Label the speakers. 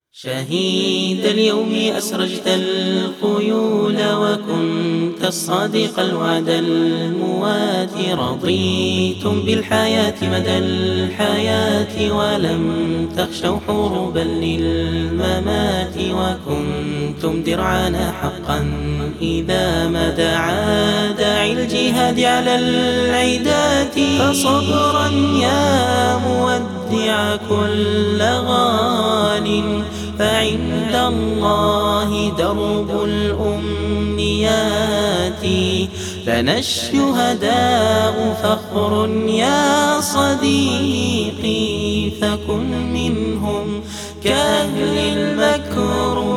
Speaker 1: شهيد اليوم أسرجت الخيول وكنت الصادق الوعد المواتي. رضيتم بالحياة مدى الحياة ولم تخشوا حروبا للممات، وكنتم درعانا حقا إذا ما دعا داعي الجهاد على العدات. فصبرا يا مودع كل غال، فعند الله درب الأمنيات. لنا الشهداء فخر يا صديقي، فكن منهم كأهل المكروه